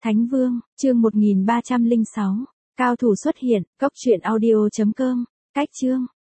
Thánh Vương, chương 1306. Cao thủ xuất hiện, cốc truyện audio.com. Cách chương.